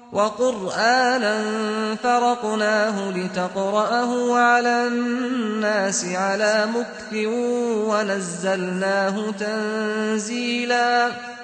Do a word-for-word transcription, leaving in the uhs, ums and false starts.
وَقُرْآنًا فَرَقْنَاهُ لِتَقْرَأَهُ عَلَى النَّاسِ عَلَىٰ مُكْثٍ وَنَزَّلْنَاهُ تَنزِيلًا